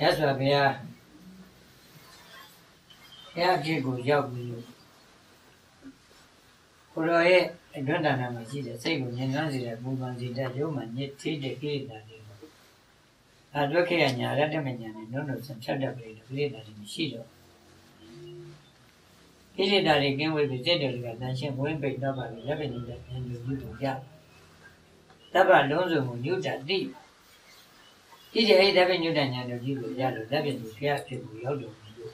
Yes, we are. Yeah, you go, you. For a don't know, see the same when you move on the human, yet take the kid that you know. I look here and you're at a man and no notes and shut up the blade that in the shield. He did that again with the general attention when paid up by 11 in the end of you to yard. Taba Lonzo who knew that deep. He did 8 avenue than you to yard 11 to fear people we all do.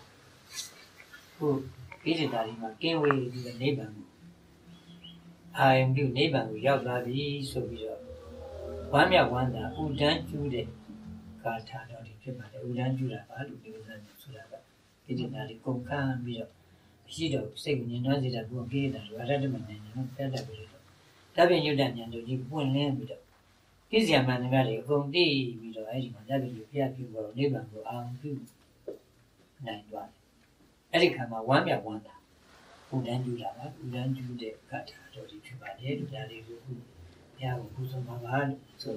Who is it that he came away to the neighborhood? I am new neighbor with your bloody so we are. One ya wonder who done you the Carta or the paper, who done you that value the Sulaba. It did not come can be up. She don't say when you know that won't get that rather than you fed up with it. Having you done and you won't land with it. His young man very from day with anyone that you hear people neighbor go on to 9-1. Eric, I'm a one ya wonder. Who then do that? Who then do the cut or the tribal that is who? Yeah, who's on my hand? So,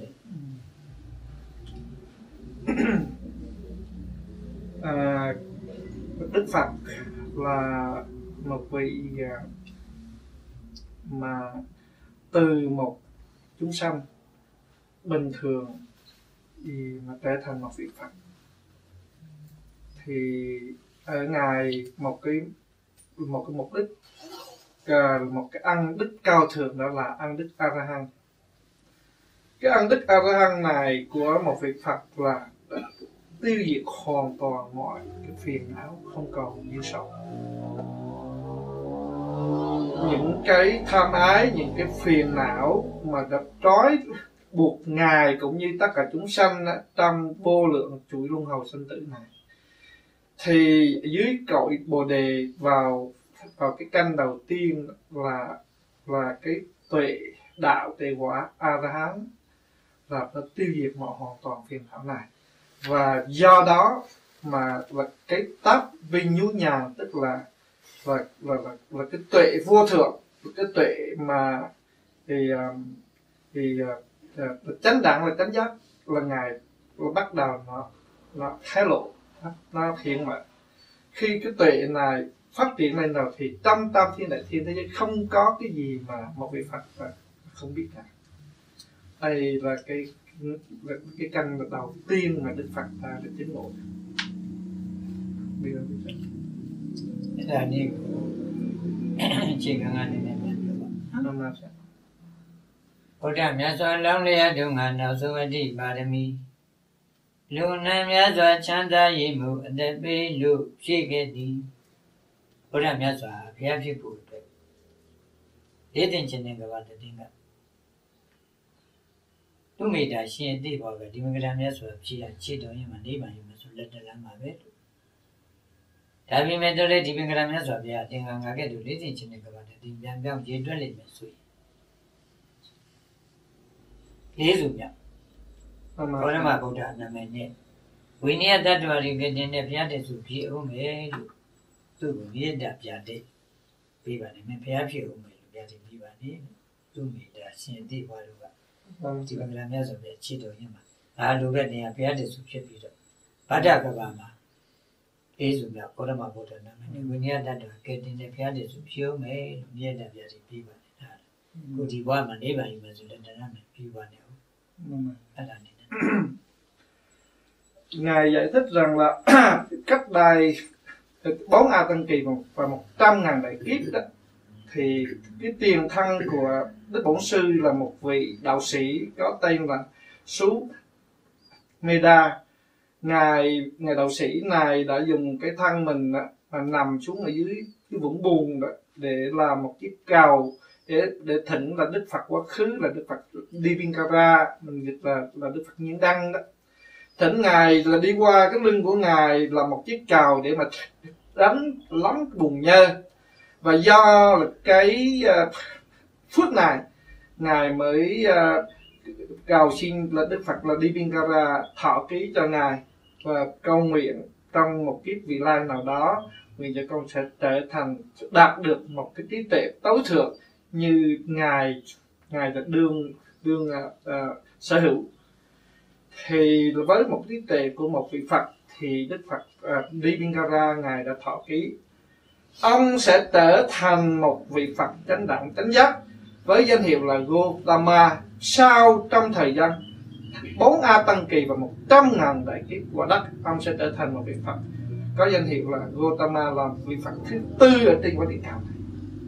Đức Phật là một vị mà từ một chúng sanh bình thường mà trở thành một vị Phật. Thì ở Ngài một cái mục đích, một cái ăn đức cao thượng, đó là ăn đức A-la-hán. Cái ăn đức A-la-hán này của một vị Phật là tiêu diệt hoàn toàn mọi cái phiền não, không còn dư sầu. Những cái tham ái, những cái phiền não mà đã trói buộc Ngài cũng như tất cả chúng sanh trong vô lượng chuỗi luân hồi sinh tử này, thì dưới cội Bồ Đề vào cái căn đầu tiên là cái tuệ đạo tuệ quả A-la-hán là nó tiêu diệt mọi hoàn toàn phiền não này. Và do đó mà là cái tát vinh nhú nhàn, tức là cái tuệ vô thượng, cái tuệ mà chánh đẳng là chánh giác là Ngài bắt đầu nó thái lộ, nó hiện mở. Khi cái tuệ này phát triển lên rồi thì trong tam thiên đại thiên thế giới không có cái gì mà một vị Phật không biết cả. Đây là cái căn đầu tiên mà Đức Phật ta đã chứng ngộ. là đi chỉ cần anh này Bồ Tátမြတ်စွာလောင်းလျက်တို့ငါနောက်ဆုံးအတိပါရမီလူနာမြတ်စွာချမ်းသာရေးမှုအသက်ပေးလို့ဖြစ်ခဲ့သည်ဘုရားမြတ်စွာဘုရားဖြစ်ဖို့အတွက်ဒေသင်ခြင်းနဲ့ကဘာတည်ကသူမိတာရှင်အတိပါပဲဒီမင်္ဂလာမြတ်စွာဖြစ်ရခြေတော်ရင်မှာနေပါရင်မဆိုလက်တလမ်းပါပဲဒါပေမဲ့တော့လေဒီမင်္ဂလာမြတ်စွာဘုရားသင်္ကန်းငါကဲ့သို့ဒေသင်ခြင်းနဲ့ကဘာတည်ပြန်ပြောင်းရေတွက်လိမ့်မယ်ဆိုရင်လေးစုမြောက်ဘောရမဗုဒ္ဓနာမည်နဲ့ဝိနည်းတတ္တဝါတွေကတင်တဲ့ဘုရားတည်းစုဖြစ်အောင်မယ်လို့သူ့ကိုမြေတ္တာပြတဲ့ပြပါတယ်မင်းဘုရားဖြစ်အောင်မယ်လို့ပြတဲ့ပြပါတယ်သူ့မိတာရှင်တိဘွားတို့ကဒီမင်္ဂလာမြတ်စွာဘုရားခြေတော်ရင်းမှာအားလိုပဲနေရာဘုရားတည်းစုဖြစ်ပြီးတော့ဗဒ္ဒကဘာမှာလေးစုမြောက်ဘောရမဗုဒ္ဓနာမည်နဲ့ဝိနည်းတတ္တဝါကတင်တဲ့ဘုရားတည်းစုဖြစ်အောင်မယ်လို့မြေတ္တာပြတဲ့ပြပါတယ်ဒါကိုဒီဘွားမှာနေပါရင်မယ်ဆိုတဲ့တရားနဲ့ပြပါတယ် Ngài giải thích rằng là cách đây 4 A Tăng Kỳ và 100.000 đại kiếp đó, thì cái tiền thân của Đức Bổn Sư là một vị đạo sĩ có tên là Sú Meda. Ngài đạo sĩ này đã dùng cái thân mình mà nằm xuống ở dưới cái vũng bùn đó để làm một chiếc cầu để thỉnh là Đức Phật quá khứ, là Đức Phật Divinkara, mình dịch là Đức Phật Nhiên Đăng đó. Thỉnh Ngài là đi qua cái lưng của Ngài là một chiếc cào để mà đánh lắm cái bùn nhơ. Và do là cái phước này, Ngài mới cầu xin là Đức Phật là Divinkara thọ ký cho Ngài và cầu nguyện trong một kiếp vị lai nào đó nguyện cho con sẽ trở thành, đạt được một cái trí tuệ tối thượng như ngài đã đương sở hữu. Thì với một trí tuệ của một vị Phật thì Đức Phật Dibingara ngài đã thọ ký: ông sẽ trở thành một vị Phật chánh đẳng chánh giác với danh hiệu là Gotama sau trong thời gian 4 A Tăng Kỳ và 100.000 đại kiếp quả đất. Ông sẽ trở thành một vị Phật có danh hiệu là Gotama, là vị Phật thứ 4 ở trên quả địa cầu này.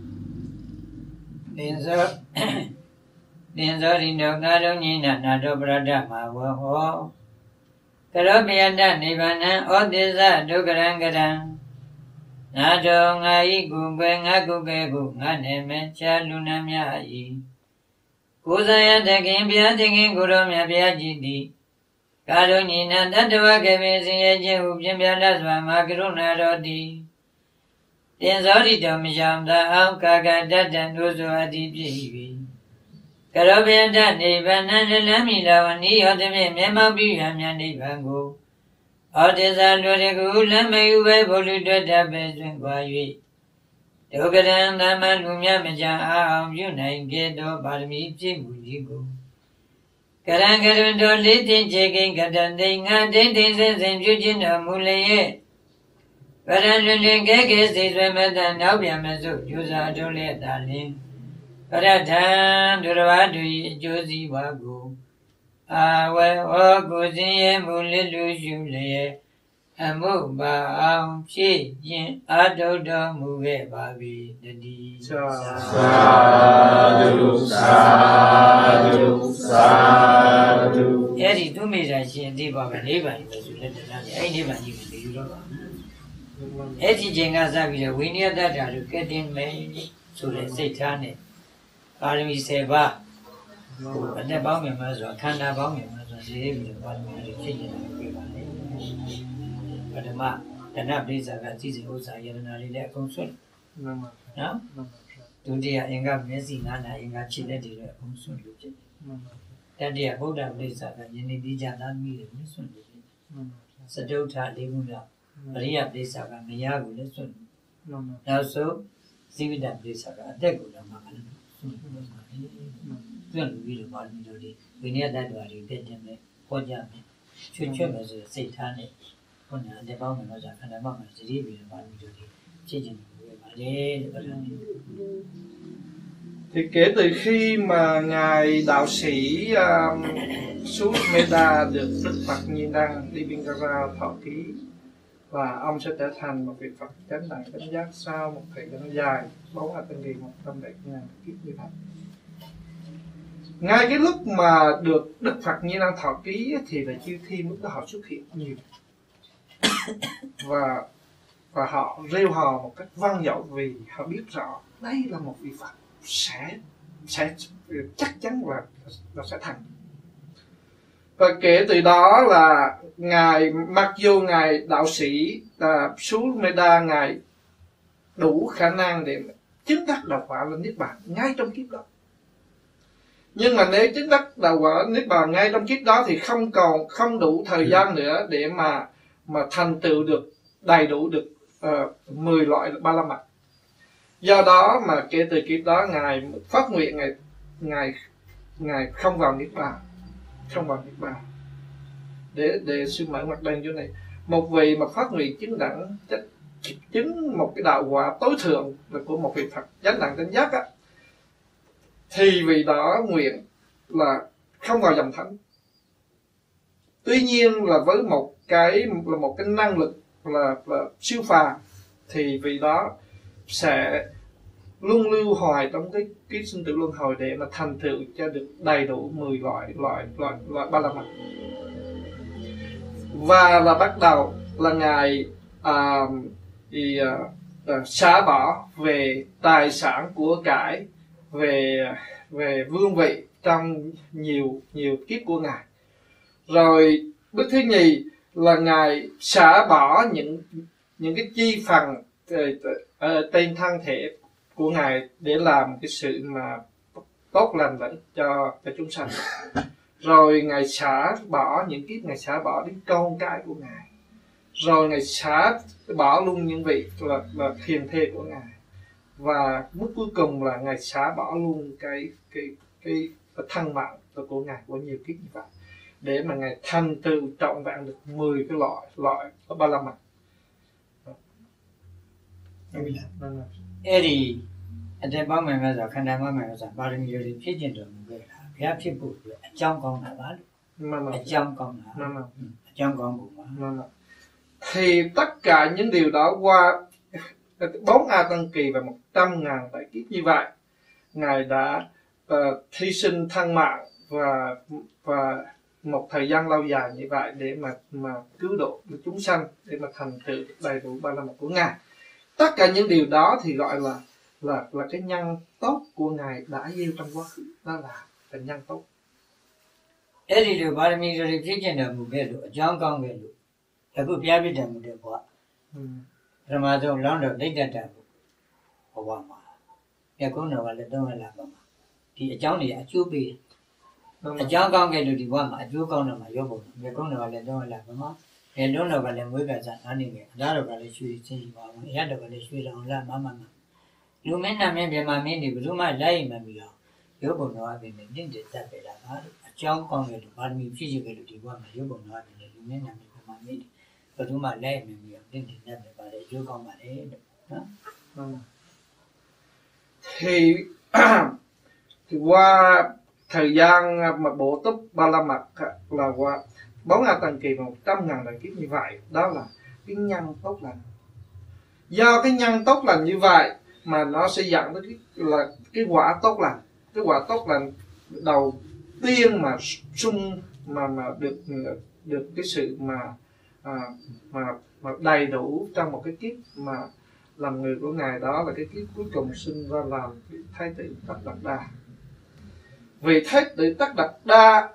Điện do đi đâu ngã đâu nhìn nà đâu brada mà vô ho. Cái đó bây giờ này bạn ở thế gian đâu cái răng ngã đâu ngã ý cũng quen ngã cũng cái cũng ngã này men cha luôn nam ya ý. Cố gia ta kiếm bia thì kiếm cố đó mẹ bia gì đi. Cả đâu nhìn nà đất đâu cái bên sinh chế hụp trên bia đất mà cái đó nà đó đi. Điện do đi đâu mình làm ta ông cả đất đàn đồ zo đi bị. Cái đó bây giờ này bạn làm gì đâu ní ở đây mẹ mau bị làm nhà này bạn cô. Ở thế gian rồi thì cô làm mấy cái bộ luật đó đã bị xuyên qua vậy. Đâu cái rằng ta mà luôn nhà mình chẳng ông chú này cái đó bà mi chỉ muốn gì cô. Cái rằng cái đó lấy tiền chơi cái đàn này ngã đến xem chú chỉ nó mua lấy. Cái rằng lên cái gì rồi mà ta nói bây mà số chú sao cho lấy ta lên. Cái rằng đồ vật đuôi chú gì quá cô. Vậy ở cô xin mua lấy lưu chú lấy. Mua bà ông chỉ nhìn ở đâu đó mua về bà vì đi. Sadhu. Vậy thì tôi mới ra xin đi bà cái này bà đi rồi lên đó này anh đi bà đi về đi rồi. Vậy thì chuyện ngay sau khi we need that ra được cái tiền mấy số lượng xây ra này. Bà đi xe ba. Anh đã bảo mình mà rồi khăn đã bảo mình mà rồi dễ bị bà mình được chuyện gì cái bà này. Và mà đàn áp đi ra cái gì cũng sai rồi nó đi lại công suất. Đó. Tôi đi anh gặp mấy gì ngã này anh gặp chỉ để đi lại công suất được chứ. Cái đi à bố đàn đi ra cái gì đi ra đàn mi được mới suất được. Sẽ đâu thà đi cũng được. Đi áp đi ra cái mấy nhà cũng được suất. Nào số gì đàn đi ra cái đấy cũng là mà cái chuyện gì được bao nhiêu đi. Vì nãy đã nói đi cái chuyện này, quan trọng này, chuyện mà rồi xảy ra này. Còn là để bao mình nói rằng là bao mình sẽ đi về bao nhiêu đi, chỉ chừng về mà để thì kể từ khi mà ngài đạo sĩ Sumedha được Đức Phật Như Năng Dibingara thọ ký và ông sẽ trở thành một vị Phật chánh đẳng chánh giác sau một thời gian dài 4 A Tăng Kỳ 100.000 kiếp như vậy. Ngay cái lúc mà được Đức Phật Như Năng thọ ký thì là chư thiên lúc đó họ xuất hiện nhiều và họ reo hò một cách vang dội vì họ biết rõ đây là một vị Phật sẽ chắc chắn và sẽ thành. Và kể từ đó là ngài, mặc dù ngài đạo sĩ Sumedha ngài đủ khả năng để chứng đắc đạo quả lên niết bàn ngay trong kiếp đó, nhưng mà nếu chứng đắc đạo quả niết bàn ngay trong kiếp đó thì không đủ thời gian nữa để mà thành tựu được đầy đủ được 10 loại ba la mật. Do đó mà kể từ kiếp đó ngài phát nguyện ngài không vào niết bàn, để sư mở mặt đen chỗ này. Một vị mà phát nguyện chứng một cái đạo quả tối thượng là của một vị Phật chánh đẳng chánh giác á, thì vì đó nguyện là không vào dòng thánh. Tuy nhiên là với một cái năng lực là siêu phàm thì vì đó sẽ luôn lưu hoài trong cái sinh tử luân hồi để mà thành tựu cho được đầy đủ 10 loại ba la mật. Và bắt đầu là ngài xả bỏ về tài sản của cải, về vương vị trong nhiều kiếp của ngài. Rồi bước thứ nhì là ngài xả bỏ những cái chi phần trên thân thể của ngài để làm cái sự mà tốt lành lợi cho chúng sanh. Rồi ngài xả bỏ những kiếp, ngài xả bỏ đến con cái của ngài. Rồi ngài xả bỏ luôn những vị là thiền thê của ngài. Và mức cuối cùng là ngài xả bỏ luôn cái thân mạng của ngài của nhiều kiếp như vậy. để mà Ngài thành tựu trọn vẹn được 10 cái loại ở Ba La Mật. Eri để bao mình bây giờ khán giả bao mình bây giờ bao nhiêu người biết chuyện được người là biết bụng trong con là bao trong con là trong con bụng thì tất cả những điều đó qua 4 A Tăng Kỳ và 100.000 đại kiếp như vậy, Ngài đã hy sinh thân mạng và một thời gian lâu dài như vậy để mà cứu độ chúng sanh, để mà thành tựu đầy đủ Ba La Mật của Ngài. Tất cả những điều đó thì gọi là cái nhân tốt của Ngài đã gieo trong quá khứ, đó là nhân tốt. Eri điều ba mươi rồi biết chuyện được một cái rồi trong con cái rồi, cái bữa biết được một điều quá, rồi mà rồi lâu rồi lấy ra được, hoa mà, cái con nào là đâu là làm mà, thì trong này chú bị, trong con cái rồi thì hoa mà chú con nào mà vô bụng, cái con nào là đâu là làm mà. Cái lúc nào cái mới cái gì anh ấy đó là cái suy nghĩ vào mà hết rồi cái suy rằng là mà lúc mình làm việc mà mình đi lúc mà lấy mà bây giờ yếu bổn nó về mình đến để tập về là nó trong con người lúc mà mình phi cái lúc đi qua mà yếu bổn nó về lúc mình làm việc mà mình rồi lúc mà lấy mình bây giờ đến để tập về để yếu con mà đấy đó. Thì qua thời gian mà bổ túc Ba La Mật là qua 4 A Tăng Kỳ và 100.000 đại kiếp như vậy, đó là cái nhân tốt lành. Do cái nhân tốt lành như vậy mà nó sẽ dẫn đến cái quả tốt lành. Cái quả tốt lành đầu tiên mà được cái sự mà đầy đủ trong một cái kiếp mà làm người của Ngài, đó là cái kiếp cuối cùng sinh ra làm Thái tử Tất Đạt Đa. Vì Thái tử Tất Đạt Đa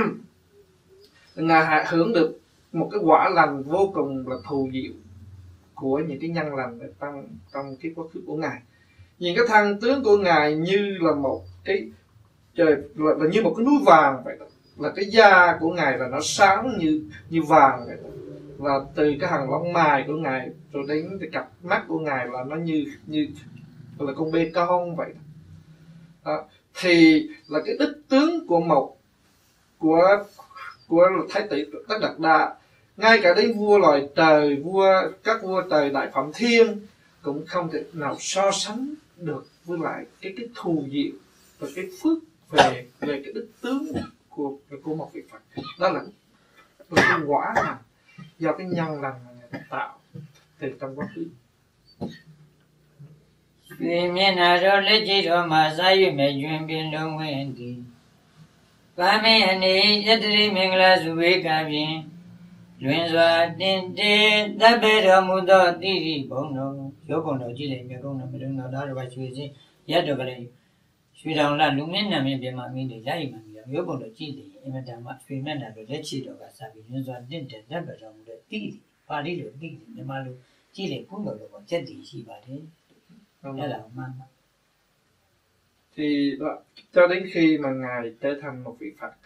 Ngài hưởng được một cái quả lành vô cùng là thù diệu của những cái nhân lành trong cái quá khứ của Ngài. Nhìn cái thân tướng của Ngài như là một cái trời, là như một cái núi vàng vậy đó. Là cái da của Ngài là nó sáng như vàng vậy đó. Và từ cái hàng lông mày của Ngài rồi đến cái cặp mắt của Ngài là nó như là con bê con vậy đó. Thì là cái đích tướng của Thái tử Tất Đạt Đa. Ngay cả đến vua loài trời, các vua trời Đại Phạm Thiên cũng không thể nào so sánh được với lại cái thù diệu và cái phước về cái đích tướng của một vị Phật. Đó là cái quả mà do cái nhân lành mà Ngài tạo từ trong quá khứ. Vì miền nào đó lấy chỉ đó mà sai với mẹ duyên biên đông nguyên đi. Ba mươi anh ấy nhất định mình là sự việc cả biển. Luyện doa tin tế đã bê ra mù đó tí đi bóng đâu. Chỗ bóng đâu chỉ lấy mẹ bóng đâu mà đừng nào đó rồi bà suy gì. Nhất được cái này. Suy rằng là lúc mình nằm bên mà mình để lấy mà mình yếu bóng đâu chỉ lấy. Em đã mà suy mình nào rồi lấy chỉ đó cả sao vì luyện doa tin tế đã bê ra mù đó tí đi. Ba đi rồi tí đi. Nhưng mà lúc chỉ lấy cũng đâu còn chết đi chỉ bà thế. Đó là không mang. Thì cho đến khi mà Ngài trở thành một vị Phật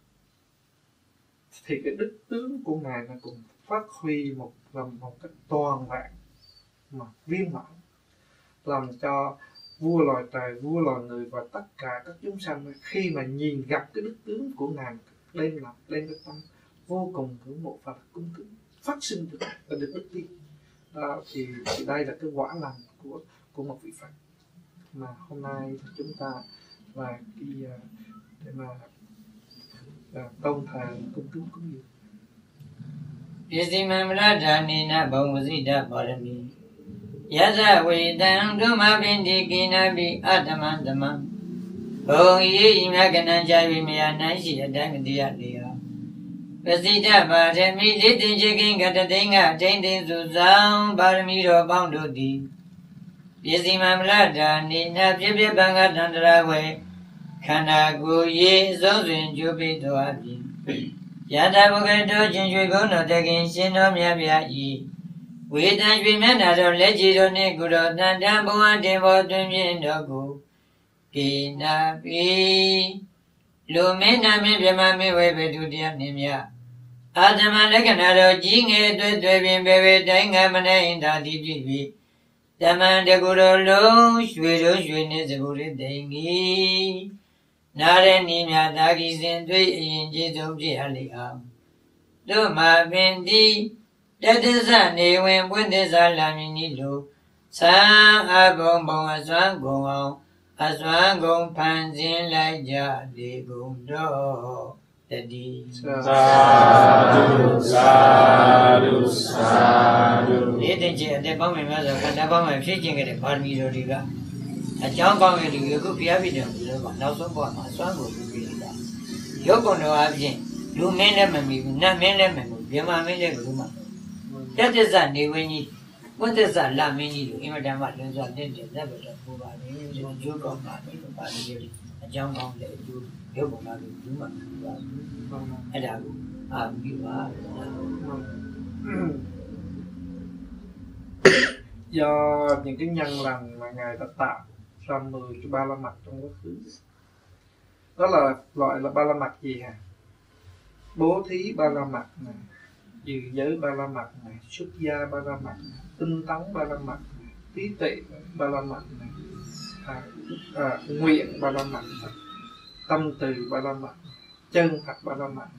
thì cái đức tướng của Ngài nó cũng phát huy một cách toàn vẹn mà viên mãn, làm cho vua loài trời, vua loài người và tất cả các chúng sanh khi mà nhìn gặp cái đức tướng của Ngài lên cái tâm vô cùng ngưỡng mộ và cung kính, phát sinh được đức tin. Đó, thì đây là cái quả lành của một vị Phật mà hôm nay chúng ta là đi để mà tôn thờ cung kính cúng dường. Isimamla dhanina bhavusita parami Yasa vedam dhuma binti kinabi atamantamam Bhong ye imaganan chavi maya shi adangadiya liya Vasita parami litin chikin katatinga chaintin susam parami ro bang do di Isimamla dhanina pipya banga dandara ve Khana gu ye zozun jubi do abhi Yada bukhe do jinjui gono tekin shino miyabya yi Vedan jui mena do leji do ne guro Tantan buwan tenpo tunpin do gu Kina pi Lu mena mi pima mi webe dudya nimya Adama lekana do jinge tue bin bebe Tainga mana inda di pipi Taman de guro lo Shwe do shwe ne zaguri tengi Narenia Dagi Sindri in Jizuji Aliam. Do ma bendi, that is a name when there's a laminilo. Sang a bong bong as one go on, as one go pansin like ja de go do. Tadi. Sadhu, sadhu, sadhu. Ledenche at the bomb in Mother, and the bomb of shaking at the party Rodiga. A John Bong in the Yogu Piavidum, now so far, my son will be that. Yoko no absent, do men and me, not men and me, Yama Mele Ruma. That is that they when you. What does that la mean you? Imagine what is that danger, never to move on. You joke on my body, a John Bong that you, Yoko Numa, and you are. Do những cái nhân lành mà Ngài đã tạo ra 10 cái ba la mật trong quá khứ. Đó là loại là ba la mật gì hả? Bố thí ba la mật này, dự giới ba la mật này, xuất gia ba la mật này, tinh tấn ba la mật này, trí tuệ ba la mật này, nguyện ba la mật này, tâm từ ba la mật, chân thật ba la mật,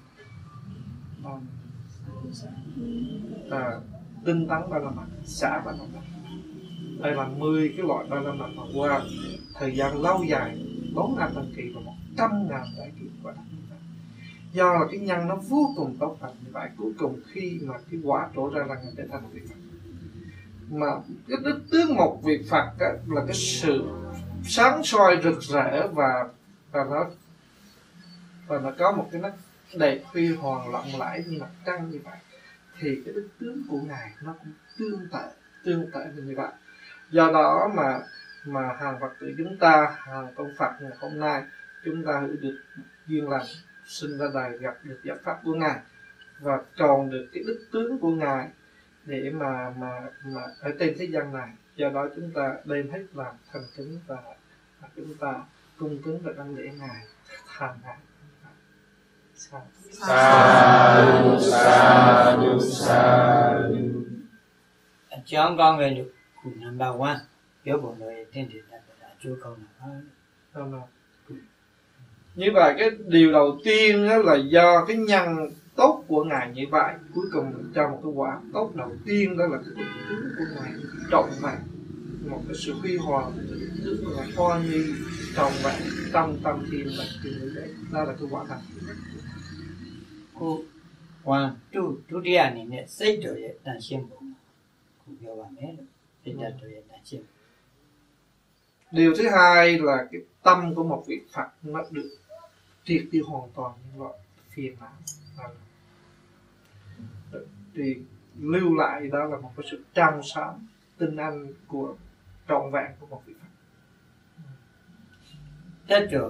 tinh tấn ba la mật, xả ba la mật. Đây là 10 cái loại ba la mật mà qua thời gian lâu dài 4 năm tân kỳ và 100.000 đại kiếp qua. Do là cái nhân nó vô cùng tốt lành như vậy, cuối cùng khi mà cái quả trổ ra là Ngài trở thành vị Phật. Mà cái đức tướng một vị Phật á, là cái sự sáng soi rực rỡ và nó có một cái nét đẹp huy hoàng lộng lẫy như mặt trăng như vậy, thì cái đức tướng của Ngài nó cũng tương tự như vậy. Do đó mà hàng Phật tử chúng ta, hàng con Phật ngày hôm nay chúng ta hữu được duyên lành sinh ra đời, gặp được giáo pháp của Ngài và tròn được cái đức tướng của Ngài để mà ở trên thế gian này. Do đó chúng ta đem hết làm thành kính và chúng ta cung kính và đảnh lễ Ngài hàng ngày. Sadhu, sadhu, sadhu. John con người được number one, yếu bộ người trên địa đặt đã chúa công nào. Như vậy cái điều đầu tiên đó là do cái nhân tốt của Ngài như vậy, cuối cùng cho một cái quả tốt đầu tiên đó là cái đức tướng của Ngài trọn vẹn, một cái sự huy hoàng, đức của Ngài hoa nhi trọn vẹn trong tâm thiên là cái đấy, đó là cái quả thành. One, two, đi à này xây rồi đang xem bộ, cũng nhiều bạn hết, xây rồi đang xem. Điều thứ hai là cái tâm của một vị Phật nó được triệt tiêu hoàn toàn những loại phiền não, thì lưu lại đó là một cái sự trong sáng tinh anh của trọn vẹn của một vị Phật. Tất rồi,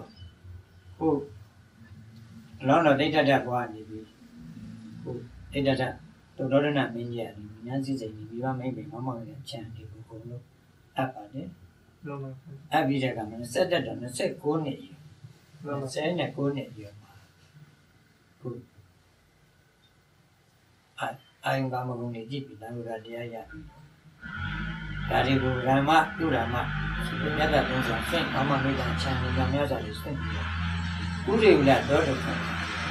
nó là đây ra qua thì đây ra tôi đó là mình nhà mình gì thì ba mấy mình mong là chàng thì cũng lúc áp ở đấy. Áp bây giờ cả mình sẽ ra nó sẽ cố này, nó sẽ là cố này nhiều mà. Anh ba mà cũng này chỉ bị đang ra đi à. Cái gì cũng làm mà, đủ làm mà. Nhất là tôi sẽ xuyên, mà mình đang chàng thì làm nhau rồi xuyên. Cú điều là đó được không?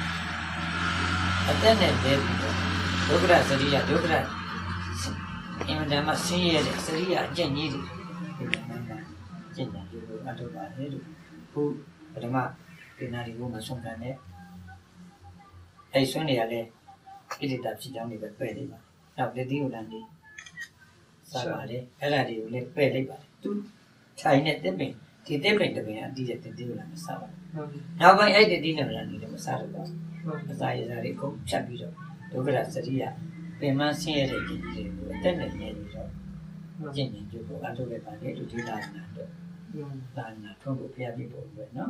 Ở đây này để Dokra Sariya, Dokra em đã mà sinh ra Sariya chân nhị thì chân nhị rồi ăn đồ ăn đấy rồi, cô ở mà cái nào thì cô mà xong cái này, ai xong này là cái gì tập chỉ trong này bật bể đi mà, nào để tiêu làm đi, sao mà đấy, cái là điều lấy bể lấy bật, tu chạy này tiếp mình, thì tiếp mình được mình đi được tiêu làm sao, nào vậy ai để đi làm gì để mà sao được không? Sai ra thì cũng chặt đi rồi. Đối với là Sariya, về mà xe để gì thì tất là nhẹ rồi. Nhẹ cho cô ăn thôi về bàn để tụi ta làm được. Làm là không có phải bị bộ vậy nó.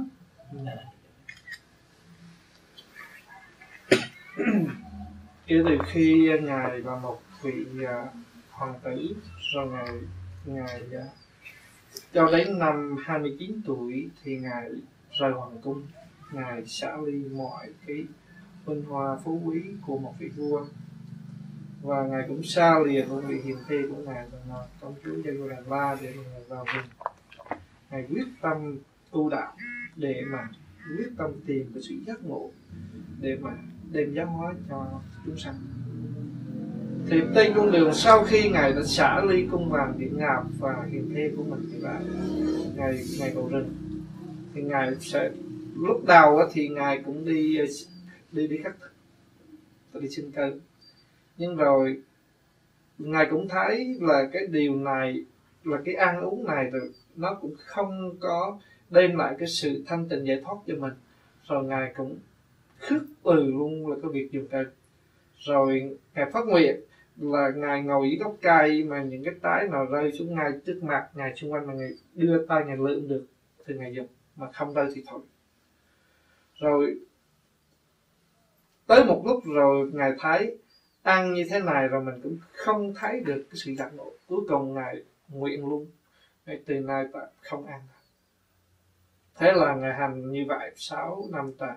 Kể từ khi Ngài là một vị hoàng tử, rồi Ngài cho đến năm 29 tuổi thì Ngài rời hoàng cung. Ngài xả ly mọi cái vinh hoa phú quý của một vị vua, và Ngài cũng xa lìa hương vị hiền thê của Ngài là công chúa Yagodhara để Ngài vào rừng. Ngài quyết tâm tu đạo để mà quyết tâm tìm cái sự giác ngộ để mà đem giáo hóa cho chúng sanh. Thì trên con đường sau khi ngài đã xả ly cung vàng điện ngọc và hiền thê của mình thì lại ngài vào rừng, thì ngài sẽ lúc đầu thì ngài cũng đi khất thực, đi sinh cơ, nhưng rồi ngài cũng thấy là cái điều này là cái ăn uống này rồi nó cũng không có đem lại cái sự thanh tịnh giải thoát cho mình, rồi ngài cũng khước từ luôn là cái việc dùng cây. Rồi ngài phát nguyện là ngài ngồi dưới gốc cây mà những cái trái nào rơi xuống ngay trước mặt ngài, xung quanh mà ngài đưa tay ngài lượm được thì ngài dùng, mà không rơi thì thôi. Rồi tới một lúc rồi ngài thấy ăn như thế này rồi mình cũng không thấy được cái sự giác ngộ, cuối cùng ngài nguyện luôn, ngay từ nay ta không ăn. Thế là ngài hành như vậy 6 năm trời.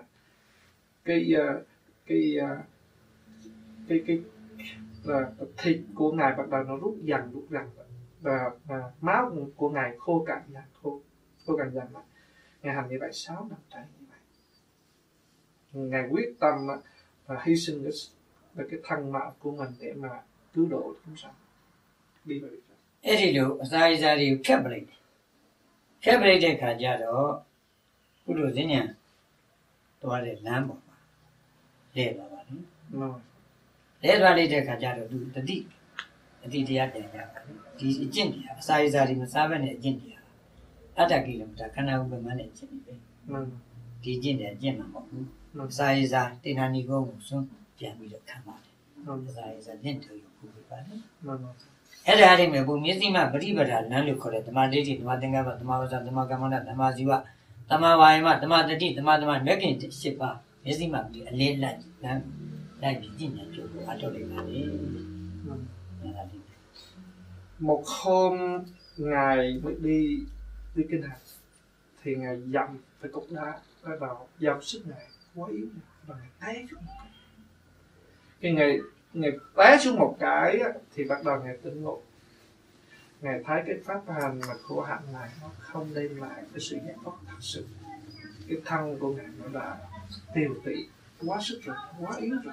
Cái là thịt của ngài bắt đầu nó rút dần và máu của ngài khô cạn dần lại. Ngài hành như vậy 6 năm trời như vậy. Ngài quyết tâm là hy sinh cái thân mạng của mình để mà cứu độ chúng sanh đi về. အဲ့ဒီလိုအစာအစာတွေကိုဖြတ်ပလိုက်တယ်။ဖြတ်ပလိုက်တဲ့ခါကျတော့ကုသိုလ်စဉ္ညာသွားတဲ့လမ်းပေါ်မှာလဲသွားပါလိမ့်။လဲသွားလိုက်တဲ့ခါကျတော့သူတတိတရားပြန်ရပါဒီအကျင့်တရားအစာအစာတွေမစားဘဲနဲ့အကျင့်တရားအတ္တကိလမတာခန္ဓာဥပ္ပမနဲ့အကျင့်တွေပဲ။ဒီအကျင့်တွေအကျင့်မှာမဟုတ်ဘူး။အစာအစာတေနာနီကုန်းကိုစွန့်ပြန်ပြီးတော့ခံပါတယ်။အစာအစာလင့်တော်ရုပ်ကိုပြပါလေ။ အဲ့ဒါလေးမျိုးဘုမျက်စိမှပရိပဒါလမ်းလို့ခေါ်တဲ့ဓမ္မဒိဋ္ဌိဓမ္မသင်္ကပ္ပဓမ္မဝဇ္ဇဓမ္မကမ္မန္တဓမ္မဇီဝဓမ္မဝါယမဓမ္မတတိဓမ္မဓမ္မမြတ်ခင်၈ပါးမျက်စိမှဒီအလေးလိုက်လမ်းလိုက်ပြီးကြည့်နေကြလို့အထောက်လိုက်ပါလေ။ Một hôm ngài mới đi kinh hành thì ngài dậm phải cục đá bắt đầu dậm sức ngài quá yếu và ngài té xuống. Khi ngài té xuống một cái thì bắt đầu ngài tỉnh ngộ. Ngài thấy cái pháp hành mà khổ hạnh này nó không đem lại cái sự giải thoát thật sự. Cái thân của ngài nó đã tiêu tụy quá sức rồi, quá yếu rồi.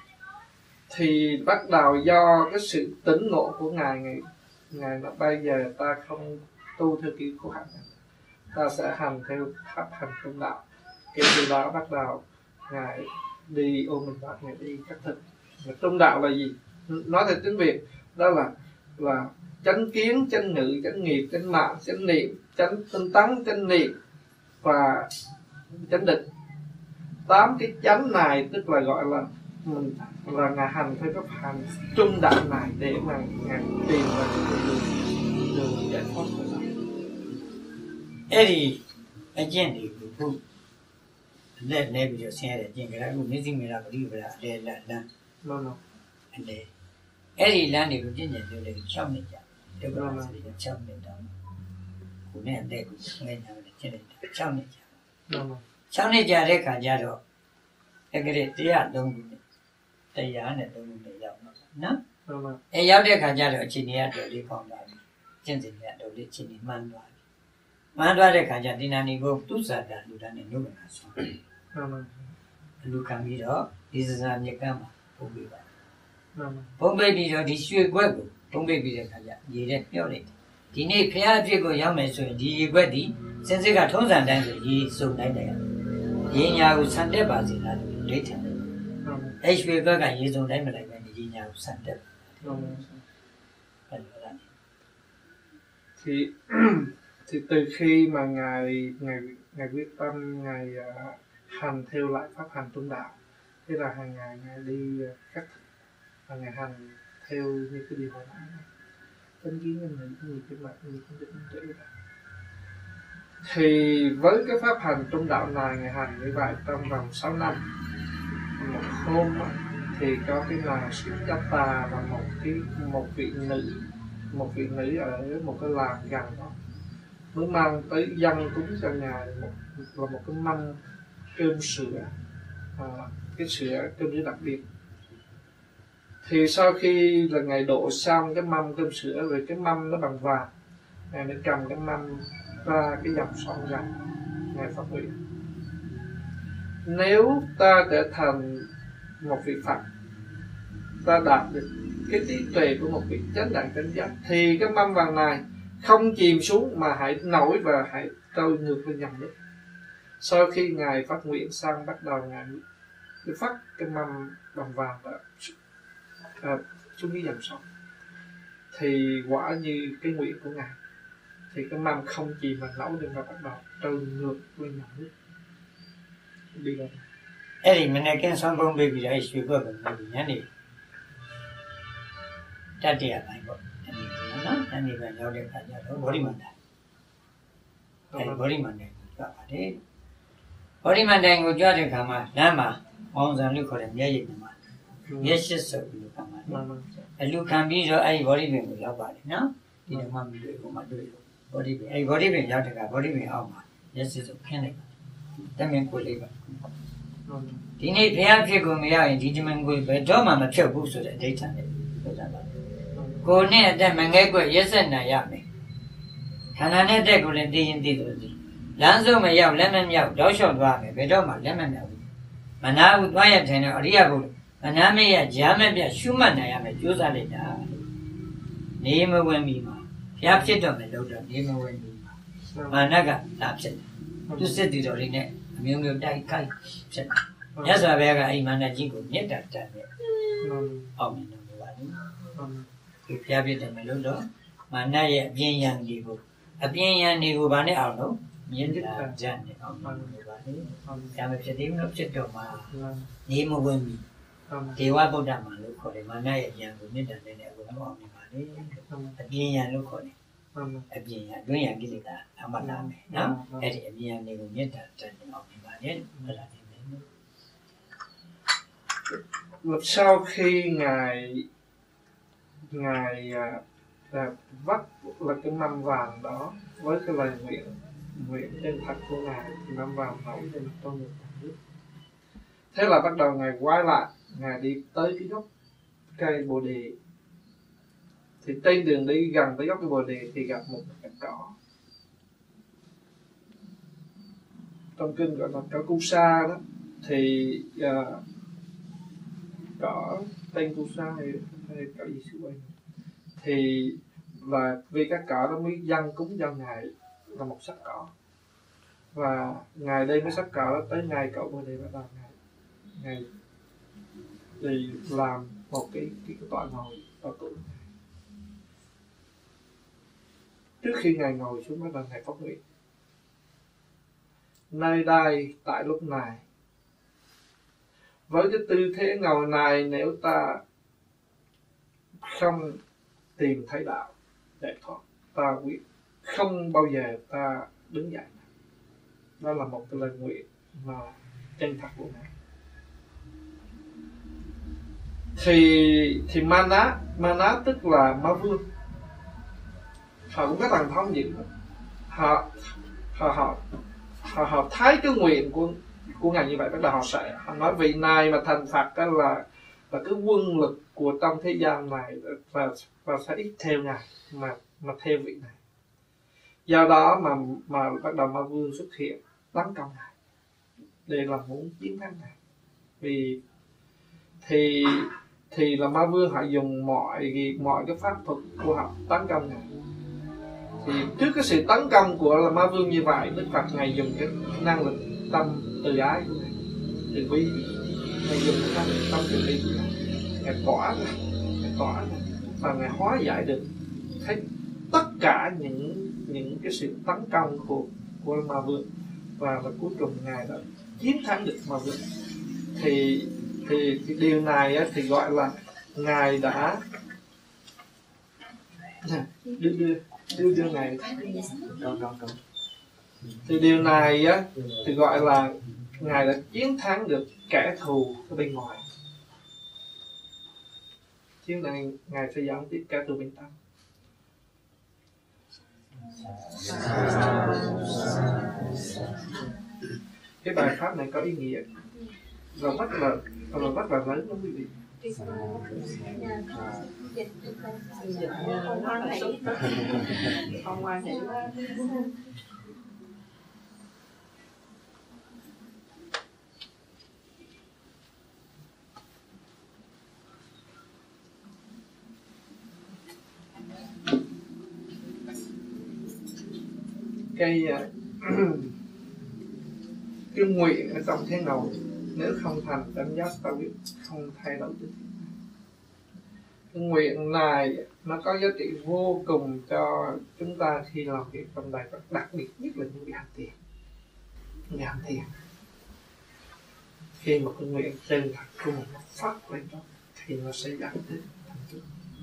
Thì bắt đầu do cái sự tỉnh ngộ của ngài nói bây giờ ta không tu theo kiểu khổ hạnh này, ta sẽ hành theo pháp hành trung đạo. Cái từ đó bắt đầu ngài đi ôm mình bác, ngài đi khất thực. Trung đạo là gì? Nói theo tiếng Việt đó là chánh kiến, chánh ngữ, chánh nghiệp, chánh mạng, chánh niệm, chánh tinh tấn, chánh niệm và chánh định. 8 cái chánh này tức là gọi là mình là ngài hành theo cái hành trung đạo này để mà ngài tìm ra cái đường giải thoát của nó. အဲ့ဒီအကျင့်တွေကိုခုလက်နေပြီးတော့ဆင်းရတဲ့အကျင့်ကလည်းအခုမျက်စိမြင်တာပရိပဒါအလေလမ်းအလေအဲ့ဒီလမ်းတွေကိုပြည့်ညက်ပြောတယ်6နှစ်ကြာဒုက္ခမစရိ6နှစ်တောင်းကိုနဲ့အတဲ့ကိုငဲ့ညာတယ်ကျင့်တယ်6နှစ်ကြာ6နှစ်ကြာတဲ့ခါကျတော့အဲ့ကလေး103ခုနဲ့103ခုနဲ့ရောက်တော့နော်အဲ့ရောက်တဲ့ခါကျတော့အချိန်ကြီးကတော်လေးပေါင်းသွားပြီကျင့်စဉ်ကတော်လေးအချိန်ကြီးမှန်းသွားပြီမှန်းသွားတဲ့ခါကျဒီနာနီကိုသူဇာတာလူတန်းနဲ့နှုတ်ကနာဆုံးလူခံပြီးတော့ဒီစစာမြက်ကမ်းမှာပုံပေးပါပုံပေးပြီးတော့ဒီရွှေခွက်ကိုပုံပေးပြီးတဲ့ခါကျရေနဲ့ပြော့လိုက်တယ်ဒီနေ့ဖရာအဖြစ်ကိုရောက်မယ်ဆိုရင်ဒီရေခွက်ဒီစင်စစ်ကထုံးစံတိုင်းဆိုရေစုံတိုင်းတယ်ရေညာကိုဆန်တက်ပါစေလားလို့ဒိဋ္ဌံအဲ့ရွှေခွက်ကရေစုံတိုင်းမလိုက်ပဲရေညာကိုဆန်တက် thì từ khi mà ngài quyết tâm ngài hành theo lại pháp hành trung đạo, thế là hàng ngày ngài đi khất và ngài hành theo như cái điều hồi nãy này, chánh kiến nhân niệm như cái mặt như cái định trị đó. Thì với cái pháp hành trung đạo này ngài hành như vậy trong vòng 6 năm, một hôm thì có cái nàng Siddhartha và một vị nữ ở một cái làng gần đó mới mang tới dân cúng cho ngài là một cái mâm cơm sữa, cái sữa cơm sữa đặc biệt. Thì sau khi là ngài đổ xong cái mâm cơm sữa rồi, cái mâm nó bằng vàng, ngài mới cầm cái mâm ra cái dòng sông gần ngài phát nguyện nếu ta trở thành một vị Phật, ta đạt được cái trí tuệ của một vị chánh đẳng chánh giác, thì cái mâm vàng này không chìm xuống mà hãy nổi và hãy trôi ngược lên dòng nước. Sau khi ngài phát nguyện xong, bắt đầu ngài phát cái mâm bằng vàng đó xuống dưới dòng sông, thì quả như cái nguyện của ngài, thì cái mâm không chìm mà nổi được và bắt đầu trôi ngược lên dòng nước đi lên. Ấy thì mình cái xong không bị gì đấy suy của mình nhá đi. Trả tiền lại bộ, anh đi về nhau để cả nhà đó body man này, cái body man này các bạn đấy, body man này người cho được mà, nam mà, ông già lúc còn nhớ gì mà, nhớ chết sợ lúc mà, lúc làm gì rồi ai body man người lao bạn, nó, thì nó mà bị đuổi cũng mà đuổi, body man giao được cả body man ông mà, nhớ chết sợ cái này, ta mình coi đi vậy. Thì này phải phải của mình là thì mình coi về đó mà phải bút số để trả này, cô này để mình nghe coi yes này ya mình, khả năng này để cô lên đi rồi gì, làm sao mà ya lên mình ya, đó số đó mình về đó mà lên mình ya, mà nào cũng phải thế nào đi à cô, mà nào mình ya giảm mình bây giờ mà này ya mình chú sa lên ya, này mà quên mi mà, phải phải đó mình đâu đó này mà quên mi mà nó cái làm sao, tu sĩ đi rồi này, mình đại khai sao. Nhớ sao bây giờ ai mà nói chuyện cũng nhất là trả lời, ông mình nói vậy, cái phía bên đây mình lúc đó mà nói biên yang đi bộ, biên yang đi bộ bạn ấy ao đâu, miễn là dân này ông nói vậy, cái mình sẽ tìm nó sẽ được mà, nếu mà quên mình, thì qua bao năm mà lúc khỏi mà nói yang cũng nhất là này cũng ông nói vậy, biên yang lúc khỏi này, biên yang đối yang cái gì cả, ông bắt làm này, nó, cái gì biên yang đi cũng nhất là dân này ông nói vậy, đó là sau khi ngài vắt là cái mâm vàng đó với cái lời nguyện chân thật của ngài, thì mâm vàng nổi lên trong nước. Thế là bắt đầu ngài quay lại, ngài đi tới cái gốc cây bồ đề, thì trên đường đi gần tới gốc cây bồ đề thì gặp một cái cỏ, trong kinh gọi là cỏ cu sa đó, thì cỏ tên cu sa hay cỏ gì xung quanh, thì là vì các cỏ đó mới dâng cúng cho ngài là một sắc cỏ, và ngài đem cái sắc cỏ đó tới ngài cậu bồ đề, bắt đầu ngài thì làm một cái tọa ngồi tọa tượng. Trước khi ngài ngồi xuống, bắt đầu ngài phát nguyện: nơi đây tại lúc này, với cái tư thế ngồi này, nếu ta không tìm thấy đạo giải thoát, ta quyết không bao giờ ta đứng dậy. Đó là một cái lời nguyện mà chân thật của ngài. Thì Mana tức là Ma Vương, họ cũng có thần thông gì đó. Họ thấy cái nguyện của ngài như vậy, bắt đầu họ nói vị này mà thành Phật đó là cái quân lực của trong thế gian này, và sẽ ít theo ngài mà theo vị này. Do đó mà bắt đầu Ma Vương xuất hiện tấn công ngài để là muốn chiến thắng ngài. Vì thì là Ma Vương họ dùng mọi cái pháp thuật của họ tấn công ngài. Thì trước cái sự tấn công của là Ma Vương như vậy, Đức Phật ngài dùng cái năng lực tâm từ ái của ngài, từ bi, ngài dùng cái năng lực tâm từ bi của ngài tỏa ra và ngài hóa giải được thấy tất cả những cái sự tấn công của Ma Vương, và cuối cùng ngài đã chiến thắng được Ma Vương. Thì điều này thì gọi là ngài đã đưa ngài thì điều này thì gọi là ngài đã chiến thắng được kẻ thù ở bên ngoài. Chiến này ngài sẽ dẫn tiếp kẻ thù bên trong. Cái bài pháp này có ý nghĩa và rất là lớn đó quý vị. Không quan hệ. cái cái nguyện ở trong thế nào nếu không thành cảm giác ta biết không thay đổi được. Cái nguyện này nó có giá trị vô cùng cho chúng ta khi làm việc trong đời, đặc biệt nhất là những việc hành thiện. Người hành thiện khi một cái nguyện chân thật của mình nó phát lên đó thì nó sẽ dẫn đến thành tựu.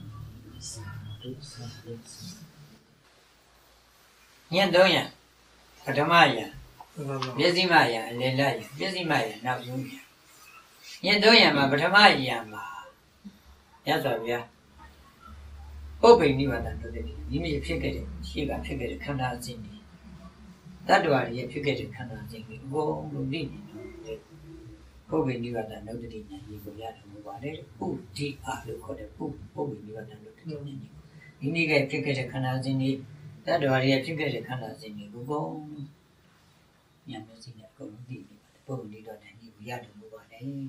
Nhân đối nhà, Padamaya, Vyazimaya, Lelaya, Vyazimaya, Navuya. Nhân đối nhà mà Padamaya mà nhớ rồi vậy. Bố bình đi vào tận đó đi, đi mình phải cái gì cả phải cái khăn áo gì đi. Ta đòi đi phải cái khăn áo gì đi, vô luôn đi. Bố bình đi vào tận đó đi nhà gì cũng ra được một đấy, bố đi được có được bố bình đi vào tận đó đi nhà gì. Ini cái phải cái khăn áo gì đi, ta đòi đi phải cái khăn áo gì đi, vô nhà mình gì này cũng đi, bố bình đi vào nhà gì cũng ra được một đấy.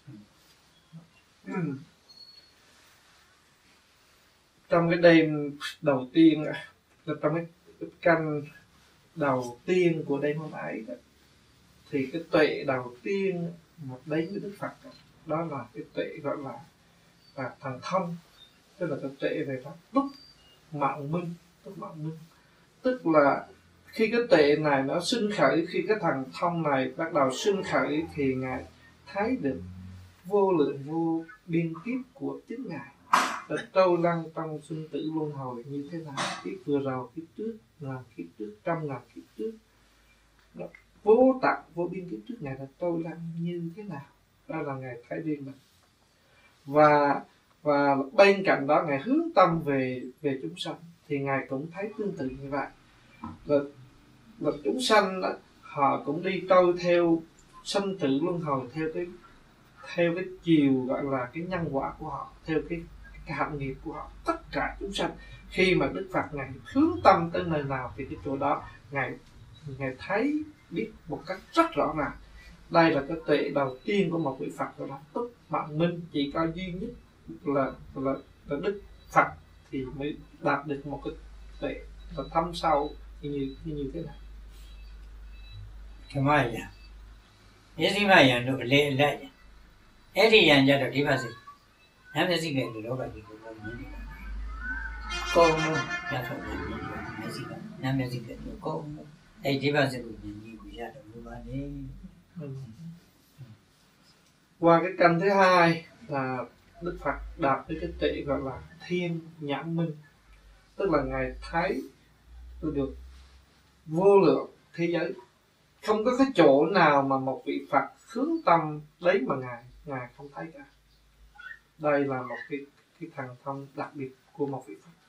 Trong cái đêm đầu tiên là trong cái canh đầu tiên của đêm hôm ấy đó, thì cái tuệ đầu tiên mà đến với Đức Phật đó là cái tuệ gọi là thần thông, tức là cái tuệ về pháp túc mạng minh. Tức là khi cái tuệ này nó sinh khởi, khi cái thần thông này bắt đầu sinh khởi thì Ngài thấy được vô lượng vô biên kiếp của chính Ngài đã trâu lăn trong sinh tử luân hồi như thế nào, kiếp vừa rồi, kiếp trước, ngàn kiếp trước, trăm ngàn kiếp trước, vô tận vô biên kiếp trước Ngài đã trâu lăn như thế nào. Đó là Ngài thấy riêng mình. Và bên cạnh đó Ngài hướng tâm về chúng sanh thì Ngài cũng thấy tương tự như vậy. Và chúng sanh đó, họ cũng đi trôi theo sinh tử luân hồi theo cái chiều gọi là cái nhân quả của họ, theo cái hạnh nghiệp của họ. Tất cả chúng sanh khi mà Đức Phật Ngài hướng tâm tới nơi nào thì cái chỗ đó Ngài thấy biết một cách rất rõ ràng. Đây là cái tuệ đầu tiên của một vị Phật, gọi là túc mạng minh. Chỉ có duy nhất là Đức Phật thì mới đạt được một cái tuệ và thâm sâu như thế này. Kamaya, Vyazimaya nó lệ lại. Edi yang ra được đi vào gì? Nam nhất gì cái đó vậy thì cũng có nhà thầu này gì đó, nam nhất gì cái đó có, ấy đi vào gì cũng như cũng ra được luôn đấy. Qua cái căn thứ hai là Đức Phật đạt tới cái tuệ gọi là thiên nhãn minh, tức là Ngài thấy được vô lượng thế giới, không có cái chỗ nào mà một vị Phật hướng tâm đấy mà Ngài không thấy cả. Đây là một cái thần thông đặc biệt của một vị Phật.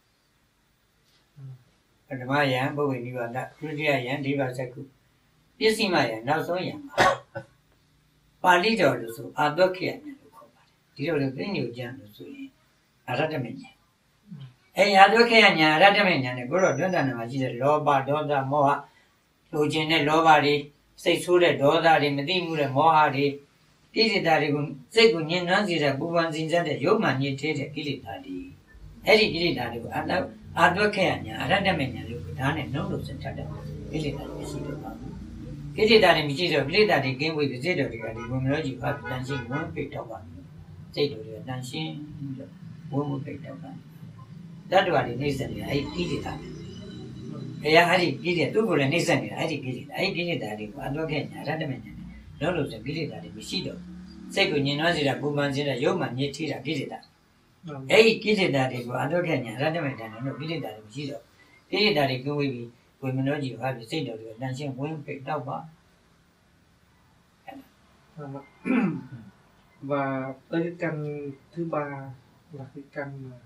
Padamaya, bố bình đi vào đó, Rudya đi vào sẽ cũng. Vyazimaya, nào số yang Pali rồi là số Advakya này được không? Đi rồi được nhiều dạng được số này, Aradamenya. Ấy Advakya nhà Aradamenya này, bố rồi đơn giản là chỉ là loba, doda, moha, lôi trên này loba đi, say số này doda đi, mất đi mua này moha đi, cái gì ta đi cũng say cũng nhìn nó gì là buôn sinh ra để yếu mà như thế cái gì ta đi, ấy thì cái gì ta đi cũng Advakya nhà Aradamenya được cái này nó được sinh ra đấy, cái gì ta đi được không? Cái gì ta đi chỉ rồi cái gì ta đi kiếm với cái gì đó thì cái mình nói gì phải đan sinh muốn bị đau vào, cái đó là đan sinh muốn bị đau vào, đó là đi nên sinh ấy cái gì ta, cái ấy cái gì tôi gọi là nên sinh ấy cái gì ta đi ăn đó cái nhà ra đấy mình nó lúc sinh cái gì ta đi chỉ được, cái của nhìn nói gì là buôn sinh là yếu mà như thế là cái gì ta, ấy cái gì ta đi ăn đó cái nhà ra đấy mình nó cái gì ta đi chỉ được, cái gì ta đi kiếm với mình nói gì phải cái đó là đan sinh muốn bị đau vào. Và tới cái căn thứ ba là cái căn mà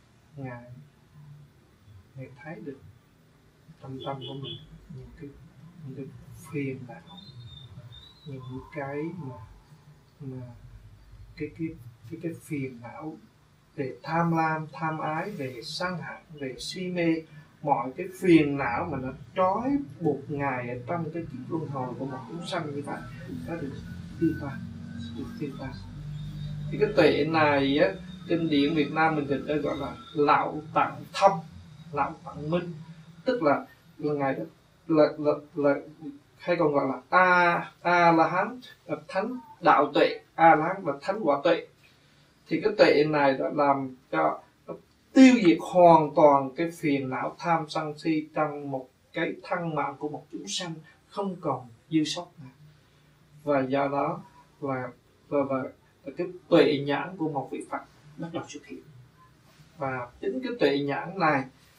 Ngài thấy được trong tâm của mình những cái phiền não, những cái mà cái phiền não về tham lam, tham ái, về sân hận, về si mê, mọi cái phiền não mà nó trói buộc Ngài ở trong cái kiếp luân hồi của một chúng sanh như vậy, nó được tiêu tan. Thì cái tuệ này á, kinh điển Việt Nam mình dịch gọi là lão tạng thông, lão tạng minh, tức là là ngài là hay còn gọi là a la hán, là thánh đạo tuệ, a la hán là thánh quả tuệ. Thì cái tuệ này đã làm cho tiêu diệt hoàn toàn cái phiền não tham sân si trong một cái thân mạng của một chúng sanh, không còn dư sót nữa. Và do đó là cái tuệ nhãn của một vị Phật bắt đầu xuất hiện. Và chính cái tuệ nhãn này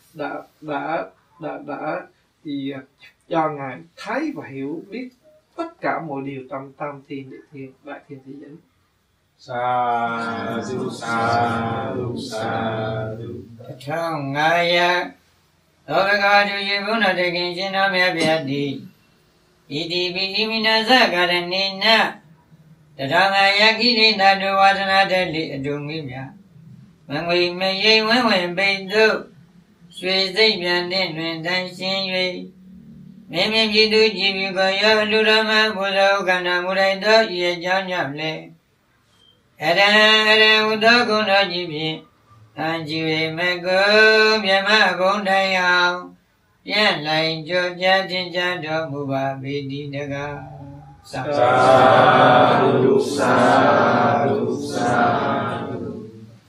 đã cho ngài thấy và hiểu biết tất cả mọi điều trong tam thiên địa thiên đại thiên thế giới. Sa du sa du sa du. Trong ngày đối với các chủ yếu vốn là để kinh trên nó mẹ biết đi. Iti bi imina zakarana. Trong ngày khi đi ta du vasana để đi du mi mẹ. Mà người mẹ dây quên bên tu. Suy dây biển đến nguyện thanh xin yuy. Mẹ mẹ chỉ tu chỉ vì có yếu lưu đam mê bố dâu cả nà mù đại đó yê cháu nhầm lệ. Ara u đó cũng đó chỉ vì anh chỉ vì mẹ cô mẹ má cũng đại hào. Yên lại cho cha thiên cha đó mù bà bị đi đa ga. Sa du sa du sa du.